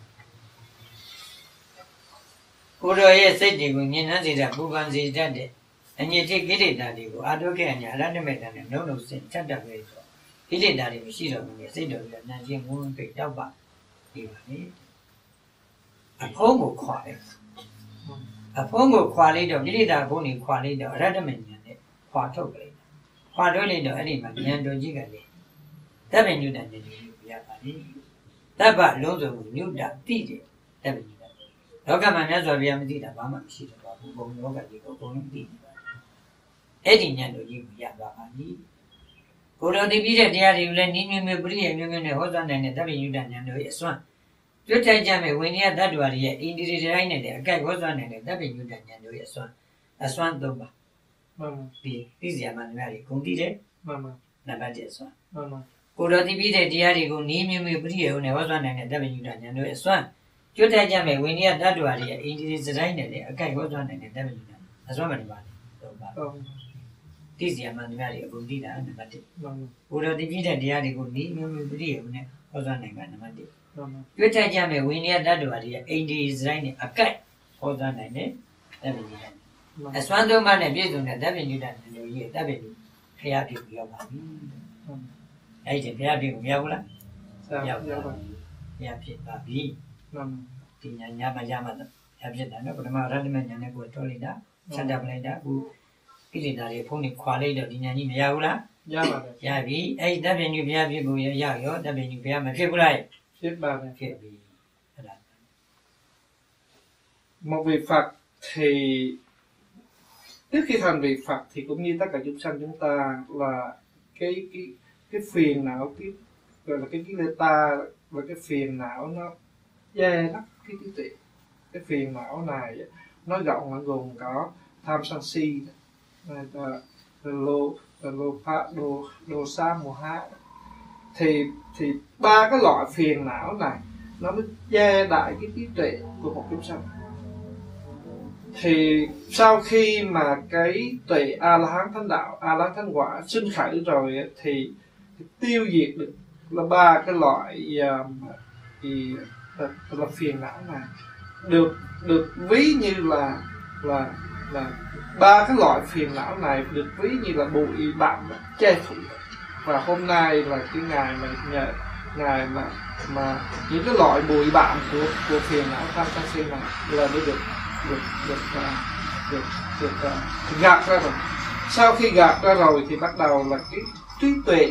Cô rồi yeစိတ်တွေကိုညင်နှံ့စေတာပူပန်စေတတ်တဲ့အညစ်အကြေးကိလေသာတွေကိုအာထုခဲ့ညာအရဟတမေတ္တာနဲ့နှုတ်နှုတ်စင်ချက်တတ်ပဲဆိုကိလေသာတွေမရှိတော့ဘူးလေစိတ်တော်ကြီးကနှံ့ခြင်းငုံပိတ်တောက်ပါဒီပါလေအဖုံးကိုခွာတယ်အဖုံးကိုခွာလိုက်တော့ကိလေသာဘုံတွေခွာလိုက်တော့အရဟတမေညာနဲ့ခွာထုတ်လိုက်ခွာထုတ်လိုက်တော့အဲ့ဒီမှာဉာဏ်တော်ကြီးကလေတပ်ပင်ညုတဉာဏ်ကြီးကိုရပါလေတပ်ပလုံးစုံကိုညုတတိတယ်တပ်ပင်လောကမှာမြတ်စွာဘုရားမသိတာဘာမှမရှိတော့ပါဘူးဘုံလောကကြီးကိုဘုံလုံးသိနေပါအဲ့ဒီဉာဏ်တော်ကြီးကိုရပါပါပြီကိုယ်တော်သိပြီးတဲ့တရားတွေကိုလည်းနိမ့်မြပရိယေမျိုးမျိုးနဲ့ဟောသွားနိုင်တဲ့တပည့်ယုဒဉာဏ်တော်ရဲ့အစွမ်းတွတ်ထိုက်ကြမဲ့ဝိနည်းတ attva တွေရဲ့အိန္ဒိရိတိုင်းနဲ့အကြိုက်ဟောသွားနိုင်တဲ့တပည့်ယုဒဉာဏ်တော်ရဲ့အစွမ်းသုံးပါမှန်ပါပြီးသိစရာမှန်များတွေဂုံသိတယ်မှန်ပါနံပါတ်1အစွမ်းမှန်ပါကိုယ်တော်သိပြီးတဲ့တရားတွေကိုနိမ့်မြပရိယေနဲ့ဟောသွားနိုင်တဲ့တပည့်ယုဒဉာဏ်တော်ရဲ့အစွမ်းကျွတ်တက်ကြမဲ့ဝိနည်းတ attva တွေရဲ့အိန္ဒိရိစတိုင်းနဲ့အကြိုက်ဟောသွားနိုင်တဲ့တပည့်ယုဒအစွမ်းမှန်ပါသုံးပါသိစရာမှန်များတွေအကုန်သိတာနံပါတ်1 မှန်ပါကိုယ်တော်သိပြီးတဲ့တရားတွေကိုနိမ့်မြပရိယေနဲ့ဟောသွားနိုင်တာနံပါတ်1 မှန်ပါကျွတ်တက်ကြမဲ့ဝိနည်းတ attva တွေရဲ့အိန္ဒိရိစတိုင်းနဲ့အကြိုက်ဟောသွားနိုင်တဲ့တပည့်ယုဒအစွမ်းသုံးပါးနဲ့ပြည့်စုံတဲ့တပည့်ယုဒဉာဏ်တော်ကြီးရဲ့တပည့်ယုဖရာပြည့်ကိုရောက်ပါပြီအဲ့ဒီဖရာပြည့်ကိုမရောက်ဘူးလားရောက်ပါဖရာဖြစ်ပါပြီမှန်ဒီညာညာမရမှတော့ဖရာဖြစ်တာနော်ပထမရတ္တမဉာဏ်နဲ့ကိုတော်လိုက်တာစက်တပ်လိုက်တာအခုကိလေသာတွေဖုံးနေခွာလိုက်တော့ဒီညာကြီးမရဘူးလားရပါတယ်ရပြီအဲ့ဒီတပည့်ယုဖရာဖြစ်ကိုရရောတပည့်ယုဖရာမဖြစ်ဘူးလားဖြစ်ပါတယ်ဖြစ်ပြီအဲ့ဒါ một vị Phật thì trước khi thành vị Phật thì cũng như tất cả chúng sanh chúng ta là cái phiền não, cái gọi là cái lê ta và cái phiền não nó che lấp cái trí tuệ. Cái phiền não này nó rộng, nó gồm có tham sân si, lô phá đồ sa mùa há. Thì ba cái loại phiền não này nó mới che đại cái trí tuệ của một chúng sanh. Thì sau khi mà cái tuệ A La Hán Thánh Đạo, A La Hán Thánh Quả sinh khởi rồi thì tiêu diệt được là ba cái loại là phiền não này, được ví như là ba cái loại phiền não này được ví như là bụi bặm che phủ. Và hôm nay là cái ngày mà những cái loại bụi bặm của phiền não tham sân si này là được gạt ra rồi. Sau khi gạt ra rồi thì bắt đầu là cái trí tuệ,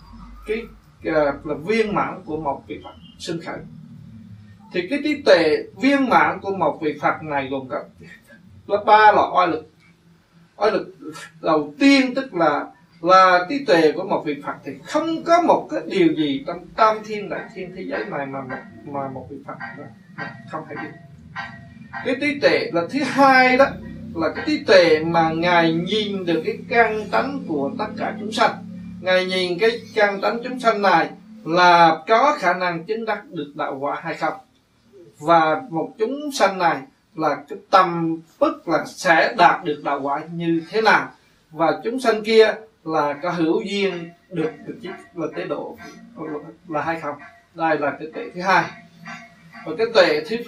là viên mãn của một vị Phật sinh khởi. Thì cái trí tuệ viên mãn của một vị Phật này gồm có là ba loại oai lực. Oai lực đầu tiên tức là trí tuệ của một vị Phật thì không có một cái điều gì trong tam thiên đại thiên thế giới này mà một vị Phật không thể biết. Cái trí tuệ là thứ hai, đó là cái trí tuệ mà Ngài nhìn được cái căn tánh của tất cả chúng sanh. Ngài nhìn cái căn tánh chúng sanh này là có khả năng chứng đắc được đạo quả hay không, và một chúng sanh này là cái tâm tức là sẽ đạt được đạo quả như thế nào, và chúng sanh kia là có hữu duyên được là tế độ là hay không. Đây là cái tuệ thứ hai. Và cái tuệ thứ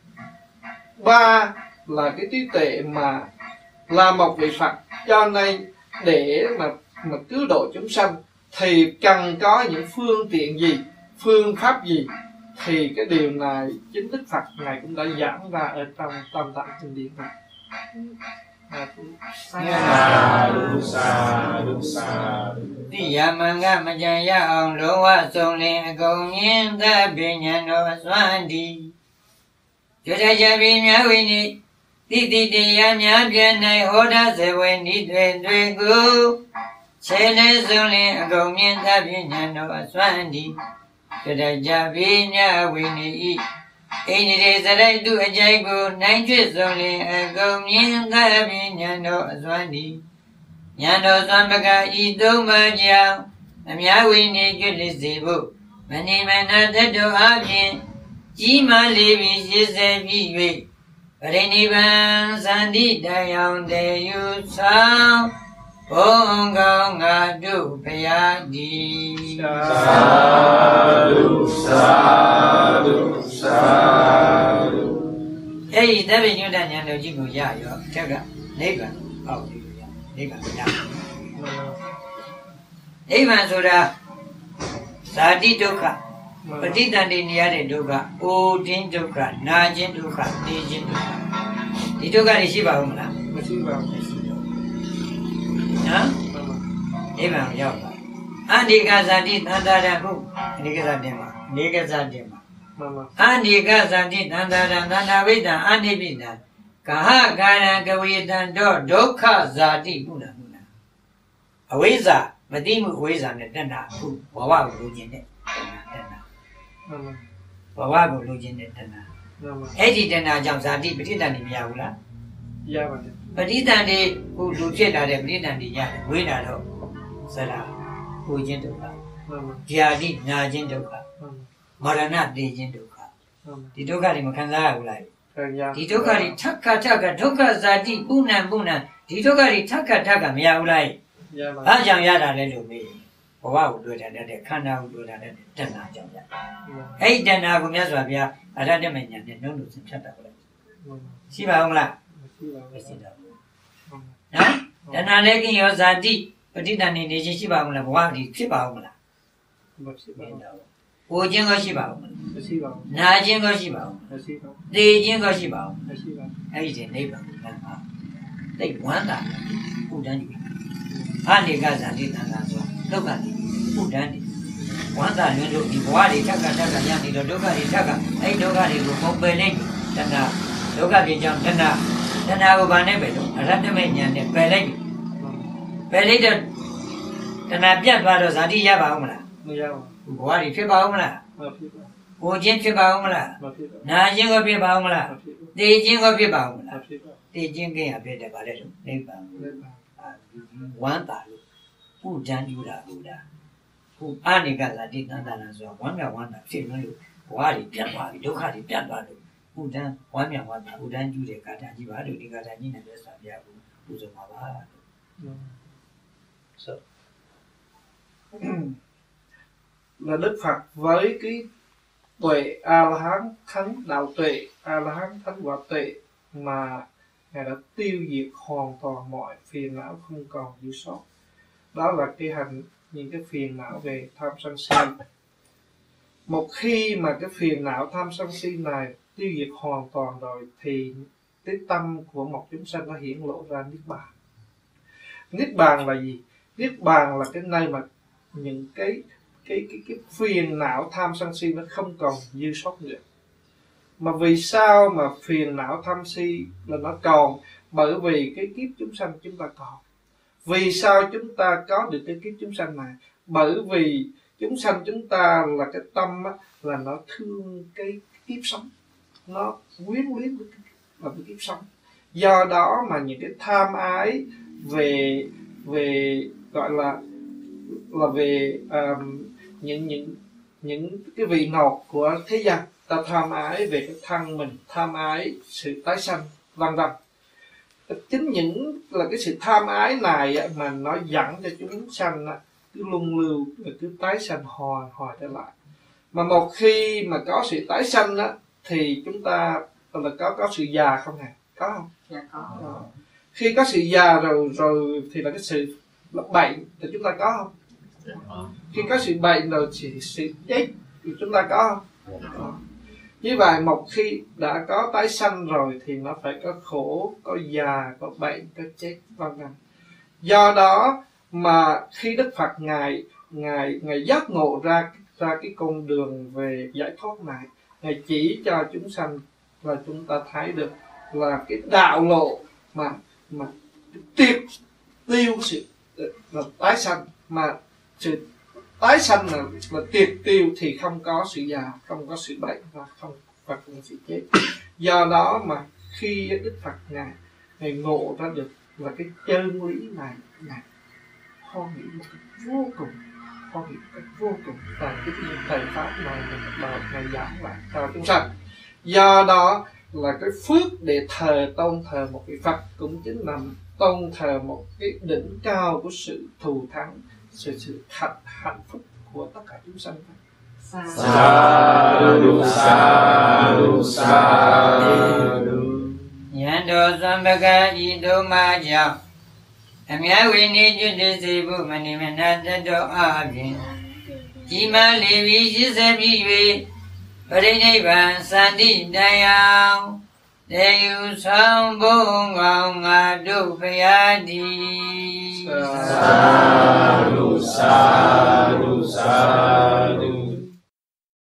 ba là cái trí tuệ mà là một vị Phật, cho nên để mà cứu độ chúng sanh thì cần có những phương tiện gì, phương pháp gì, thì cái điều này chính Đức Phật Ngài cũng đã giảng ra ở trong Tam Tạng Kinh Điển này. Ti yamanga majaya ông lô wa song lên công nhiên ta bị nhận đồ xoan đi. Cho đại gia bị nhà huy ni, ti ya nhà biến này hô đa se huy ni tuệ gu. Chế lê song lên công nhiên ta bị nhận đồ xoan đi. Cho đại gia bị nhà huy ni. Ý ni đề sa đại tu ajay gu nai chuyết song lên công nhiên ta bị nhận đồ xoan đi. Nhận đồ xoan bạc ca y tu ma chiao. Nhà huy ni chuyết lý sĩ bu. Mani mana tất đồ áp nhiên. Chí ma lì vi xí xe vi vi. Bà rì ni bàn san đi đại hồng đề yu sao. Bông cao ngạ đu bè ya đi. Sadhu, sadhu, sadhu. Thế thì ta bị chúng ta nhận được chính của gia rồi. Chắc là nếp bàn. Nếp bàn ya. Nếp bàn sô ra. Sa đi dukkha. Patitandi niyade dukkha, ô tin dukkha, na chin dukkha, ti chin dukkha. Di dukkha niရှိပါဦးမလား? မရှိပါဘူးနော်? နိဗ္ဗာန်ကိုရောက်ပါ. အနိကဇာတိသန္တာရဟုအနိကဇာတင်မှာအနိကဇာတင်မှာမှန်ပါအနိကဇာတိသန္တာရသန္တာဝိတ္တအနိပိတံကာဟကာရံကဝေတံတော့ဒုက္ခဇာတိပုဏ္ဏပုဏ္ဏအဝိဇ္ဇာမသိမှုအဝိဇ္ဇာနဲ့တဏှာခုဘဝကိုလိုချင်တဲ့တဏှာမှန်ပါဘဝကိုလိုချင်တဲ့တဏှာမှန်ပါအဲ့ဒီတဏှာကြောင့်ဇာတိပဋိသန္ဓေမရဘူးလားရပါတယ်ပဋိသန္ဓေကိုလူဖြစ်လာတဲ့ပဋိသန္ဓေရတယ်ဝိတာတော့ဇရာကိုခြင်းဒုက္ခမှန်ပါဗျာတိနာခြင်းဒုက္ခမှန်ပါမရဏတေခြင်းဒုက္ခမှန်ပါဒီဒုက္ခတွေမခံစားရဘူးလားခံရဒီဒုက္ခတွေထပ်ခါဒုက္ခဇာတိပုဏ္ဏဒီဒုက္ခတွေထပ်ခါမရဘူးလားရပါဘာကြောင့်ရတာလဲလို့မေးဘဝကိုတွေ့တာတဲ့ခန္ဓာကိုတွေ့တာတဲ့တဏှာကြောင့်ရအဲ့ဒီတဏှာကိုမြတ်စွာဘုရားအရဟတမေညာနဲ့နှုတ်လို့ဆင်ဖြတ်တာပဲရှိပါဦးမလားမရှိပါမဘူးရှိတော့ဘူးနော်တဏှာလည်းကင်းရောဇာတိပဋိသန္ဓေနေခြင်းရှိပါဦးမလားဘဝဒီဖြစ်ပါဦးမလားမရှိပါဘူးကိုခြင်းក៏ရှိပါဦးမလားမရှိပါဘူးနာခြင်းក៏ရှိပါဦးမရှိပါဘူးသေခြင်းក៏ရှိပါဦးမရှိပါဘူးအဲ့ဒီနိဗ္ဗာန်ကိုလမ်းပါသိဝမ်းသာဥဒ္ဒန်ဒီအနေကဇာတိတဏှာဆိုဒုက္ခဒီဥဒ္ဒန်ဒီဝမ်းသာလွင်တို့ဒီဘဝတွေထက်ကရနေတော့ဒုက္ခတွေထက်ကအဲ့ဒုက္ခတွေကိုပုံပယ်လိုက်တဏှာဒုက္ခတွေကြောင့်တဏှာကိုဗာနဲ့ပဲတော့အရဟတမေညာနဲ့ပယ်လိုက်ပြီပယ်လိုက်တော့တဏှာပြတ်သွားတော့ဇာတိရပါဦးမလားမရပါဘူးဘဝတွေဖြစ်ပါဦးမလားမဖြစ်ပါဘူးကိုခြင်းဖြစ်ပါဦးမလားမဖြစ်ပါဘူးနာခြင်းကိုဖြစ်ပါဦးမလားမဖြစ်ပါဘူးသေခြင်းကိုဖြစ်ပါဦးမမလားဖြစ်ပါဘူးသေခြင်းကင်းရဖြစ်တယ်ဗါလဲလို့နိဗ္ဗာန်လည်းပါဝမ်းသာလို့ဥဒ္ဒန်ယူတာဟုတ်လားခုအနေကဇာတိတန်တနာဆိုဝမ်းမြောက်ဝမ်းသာဖြစ်လို့ဘဝတွေပြတ်သွားပြီဒုက္ခတွေပြတ်သွားလို့ဥဒ္ဒန်ဝမ်းမြောက်ဝမ်းသာဥဒ္ဒန်ယူတဲ့ကာထာကြီးပါလို့ဒီကာထာကြီးနဲ့လက်ဆောင်ပြဖို့ပူဇော်ပါပါ So. Là Đức Phật với cái tuệ A La Hán thánh đạo tuệ, A La Hán thánh quả tuệ mà Ngài đã tiêu diệt hoàn toàn mọi phiền não không còn dư sót. Đó là cái những cái phiền não về tham sân si. Một khi mà cái phiền não tham sân si này tiêu diệt hoàn toàn rồi thì cái tâm của một chúng sanh nó hiển lộ ra niết bàn. Niết bàn là gì? Niết bàn là cái nơi mà những cái phiền não tham sân si nó không còn dư sót nữa. Mà vì sao mà phiền não tham si là nó còn? Bởi vì cái kiếp chúng sanh chúng ta còn. Vì sao chúng ta có được cái kiếp chúng sanh này? Bởi vì chúng sanh chúng ta là cái tâm á, là nó thương cái kiếp sống, nó quyến luyến với cái kiếp sống. Do đó mà những cái tham ái về gọi là về những cái vị ngọt của thế gian ta tham ái về cái thân mình, tham ái sự tái sanh, vân vân. Chính những là cái sự tham ái này mà nó dẫn cho chúng sanh cứ luân lưu, cứ tái sanh hồi trở lại. Mà một khi mà có sự tái sanh thì chúng ta là có sự già không hả? Có không? Dạ có. Khi có sự già rồi thì là cái sự là bệnh thì chúng ta có không? Dạ có. Khi có sự bệnh rồi thì sự chết thì chúng ta có không? Có. Như vậy một khi đã có tái sanh rồi thì nó phải có khổ, có già, có bệnh, có chết, vân vân. Do đó mà khi Đức Phật ngài giác ngộ ra cái con đường về giải thoát này, ngài chỉ cho chúng sanh và chúng ta thấy được là cái đạo lộ mà triệt tiêu sự là tái sanh, mà sự tái sanh là triệt tiêu thì không có sự già, không có sự bệnh và không có sự chết. Do đó mà khi Đức Phật ngài ngộ ra được là cái chân lý này hoan hỷ một cách vô cùng, hoan hỷ một cách vô cùng tại cái thầy pháp này ngài giảng lại cho chúng sanh. Do đó là cái phước để tôn thờ một vị Phật cũng chính là tôn thờ một cái đỉnh cao của sự thù thắng, sự hạnh phúc của tất cả chúng sanh. Sadhu, sadhu, sadhu. Yando Sambhaka Ito Ma Chao Amya Vini Jude Sibu Mani Manatato Abhin Ima Levi Shisabi Ve Parinaivan Sandi Dayao Deyu Sambung Ngadu Payadi. Sadhu, sadhu, sadhu.